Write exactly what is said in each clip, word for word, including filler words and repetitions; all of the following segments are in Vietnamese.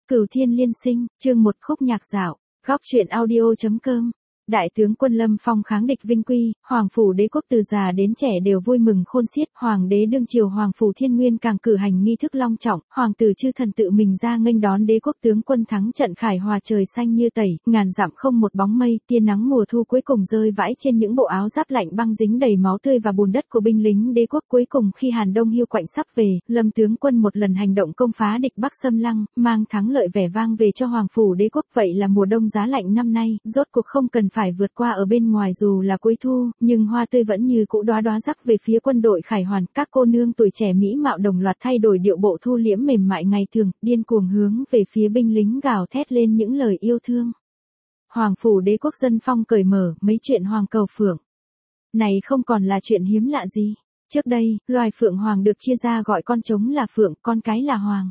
Cửu Thiên Liên Sinh, chương một khúc nhạc dạo, góc truyện audio.com. Đại tướng quân Lâm Phong kháng địch vinh quy, Hoàng phủ đế quốc từ già đến trẻ đều vui mừng khôn xiết, Hoàng đế đương triều Hoàng phủ Thiên Nguyên càng cử hành nghi thức long trọng, Hoàng tử chư thần tự mình ra nghênh đón đế quốc tướng quân thắng trận khải hòa trời xanh như tẩy, ngàn dặm không một bóng mây, tia nắng mùa thu cuối cùng rơi vãi trên những bộ áo giáp lạnh băng dính đầy máu tươi và bùn đất của binh lính đế quốc. Cuối cùng khi Hàn Đông hiu quạnh sắp về, Lâm tướng quân một lần hành động công phá địch Bắc xâm lăng, mang thắng lợi vẻ vang về cho Hoàng phủ đế quốc. Vậy là mùa đông giá lạnh năm nay, rốt cuộc không cần phải vượt qua ở bên ngoài dù là cuối thu, nhưng hoa tươi vẫn như cũ đóa đóa rắc về phía quân đội khải hoàn. Các cô nương tuổi trẻ mỹ mạo đồng loạt thay đổi điệu bộ thu liễm mềm mại ngày thường, điên cuồng hướng về phía binh lính gào thét lên những lời yêu thương. Hoàng phủ đế quốc dân phong cởi mở, mấy chuyện hoàng cầu phượng này không còn là chuyện hiếm lạ gì. Trước đây, loài phượng hoàng được chia ra gọi con trống là phượng, con cái là hoàng.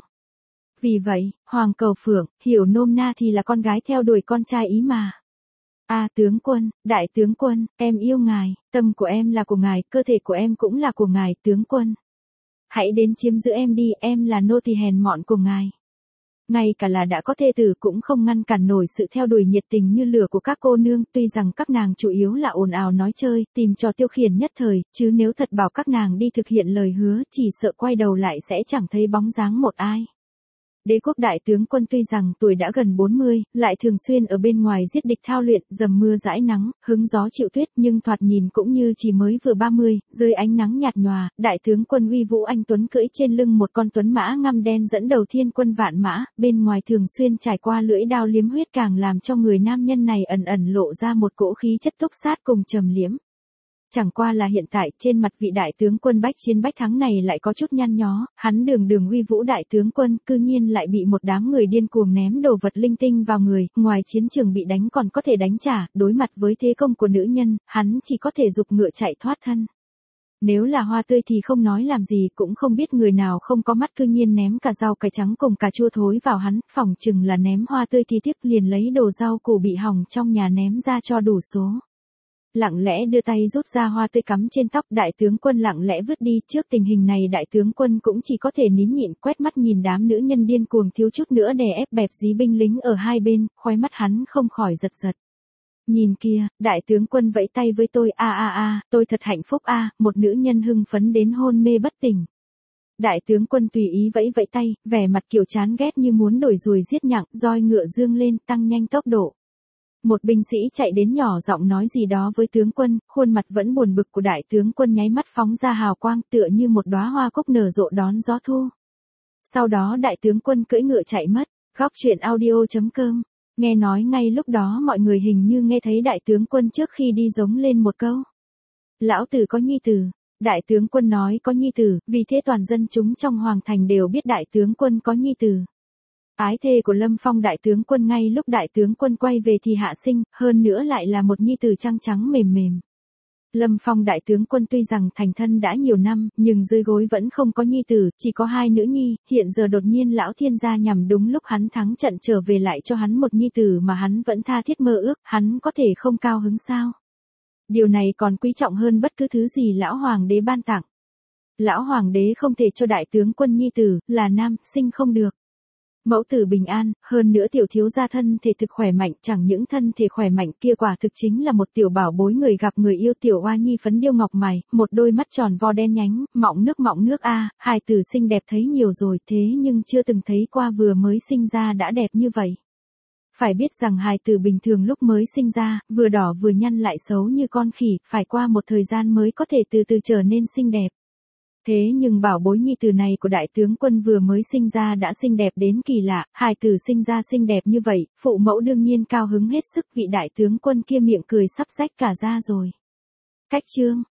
Vì vậy, hoàng cầu phượng, hiểu nôm na thì là con gái theo đuổi con trai ý mà. A à, tướng quân, đại tướng quân, em yêu ngài, tâm của em là của ngài, cơ thể của em cũng là của ngài, tướng quân. Hãy đến chiếm giữ em đi, em là nô tỳ hèn mọn của ngài. Ngay cả là đã có thê tử cũng không ngăn cản nổi sự theo đuổi nhiệt tình như lửa của các cô nương, tuy rằng các nàng chủ yếu là ồn ào nói chơi, tìm trò tiêu khiển nhất thời, chứ nếu thật bảo các nàng đi thực hiện lời hứa, chỉ sợ quay đầu lại sẽ chẳng thấy bóng dáng một ai. Đế quốc đại tướng quân tuy rằng tuổi đã gần bốn mươi, lại thường xuyên ở bên ngoài giết địch thao luyện, dầm mưa dãi nắng, hứng gió chịu tuyết, nhưng thoạt nhìn cũng như chỉ mới vừa ba mươi, dưới ánh nắng nhạt nhòa, đại tướng quân uy vũ anh tuấn cưỡi trên lưng một con tuấn mã ngăm đen dẫn đầu thiên quân vạn mã, bên ngoài thường xuyên trải qua lưỡi đao liếm huyết càng làm cho người nam nhân này ẩn ẩn lộ ra một cỗ khí chất túc sát cùng trầm liếm. Chẳng qua là hiện tại, trên mặt vị đại tướng quân bách chiến bách thắng này lại có chút nhăn nhó, hắn đường đường uy vũ đại tướng quân, cư nhiên lại bị một đám người điên cuồng ném đồ vật linh tinh vào người, ngoài chiến trường bị đánh còn có thể đánh trả, đối mặt với thế công của nữ nhân, hắn chỉ có thể giục ngựa chạy thoát thân. Nếu là hoa tươi thì không nói làm gì, cũng không biết người nào không có mắt cư nhiên ném cả rau cải trắng cùng cà chua thối vào hắn, phỏng chừng là ném hoa tươi thì tiếp liền lấy đồ rau củ bị hỏng trong nhà ném ra cho đủ số. Lặng lẽ đưa tay rút ra hoa tươi cắm trên tóc, đại tướng quân lặng lẽ vứt đi. Trước tình hình này đại tướng quân cũng chỉ có thể nín nhịn, quét mắt nhìn đám nữ nhân điên cuồng thiếu chút nữa đè ép bẹp dí binh lính ở hai bên, khóe mắt hắn không khỏi giật giật. Nhìn kia, đại tướng quân vẫy tay với tôi, a a a, tôi thật hạnh phúc a, à, một nữ nhân hưng phấn đến hôn mê bất tỉnh. Đại tướng quân tùy ý vẫy vẫy tay, vẻ mặt kiểu chán ghét như muốn đổi ruồi giết nhặng, roi ngựa dương lên, tăng nhanh tốc độ. Một binh sĩ chạy đến nhỏ giọng nói gì đó với tướng quân, khuôn mặt vẫn buồn bực của đại tướng quân nháy mắt phóng ra hào quang tựa như một đóa hoa cúc nở rộ đón gió thu. Sau đó đại tướng quân cưỡi ngựa chạy mất, góc truyện audio.com. Nghe nói ngay lúc đó mọi người hình như nghe thấy đại tướng quân trước khi đi giống lên một câu. Lão tử có nhi tử. Đại tướng quân nói có nhi tử, vì thế toàn dân chúng trong hoàng thành đều biết đại tướng quân có nhi tử. Ái thê của Lâm Phong đại tướng quân ngay lúc đại tướng quân quay về thì hạ sinh, hơn nữa lại là một nhi tử trắng trắng mềm mềm. Lâm Phong đại tướng quân tuy rằng thành thân đã nhiều năm, nhưng dưới gối vẫn không có nhi tử, chỉ có hai nữ nhi, hiện giờ đột nhiên lão thiên gia nhằm đúng lúc hắn thắng trận trở về lại cho hắn một nhi tử mà hắn vẫn tha thiết mơ ước, hắn có thể không cao hứng sao? Điều này còn quý trọng hơn bất cứ thứ gì lão hoàng đế ban tặng. Lão hoàng đế không thể cho đại tướng quân nhi tử, là nam, sinh không được. Mẫu tử bình an, hơn nữa tiểu thiếu gia thân thể thực khỏe mạnh, chẳng những thân thể khỏe mạnh kia quả thực chính là một tiểu bảo bối người gặp người yêu tiểu oa nhi phấn điêu ngọc mày, một đôi mắt tròn vo đen nhánh, mọng nước mọng nước a, à, hài tử xinh đẹp thấy nhiều rồi thế nhưng chưa từng thấy qua vừa mới sinh ra đã đẹp như vậy. Phải biết rằng hài tử bình thường lúc mới sinh ra, vừa đỏ vừa nhăn lại xấu như con khỉ, phải qua một thời gian mới có thể từ từ trở nên xinh đẹp. Thế nhưng bảo bối nhi tử này của đại tướng quân vừa mới sinh ra đã xinh đẹp đến kỳ lạ, hài tử sinh ra xinh đẹp như vậy, phụ mẫu đương nhiên cao hứng hết sức, vị đại tướng quân kia miệng cười sắp rách cả ra rồi. Cách chương,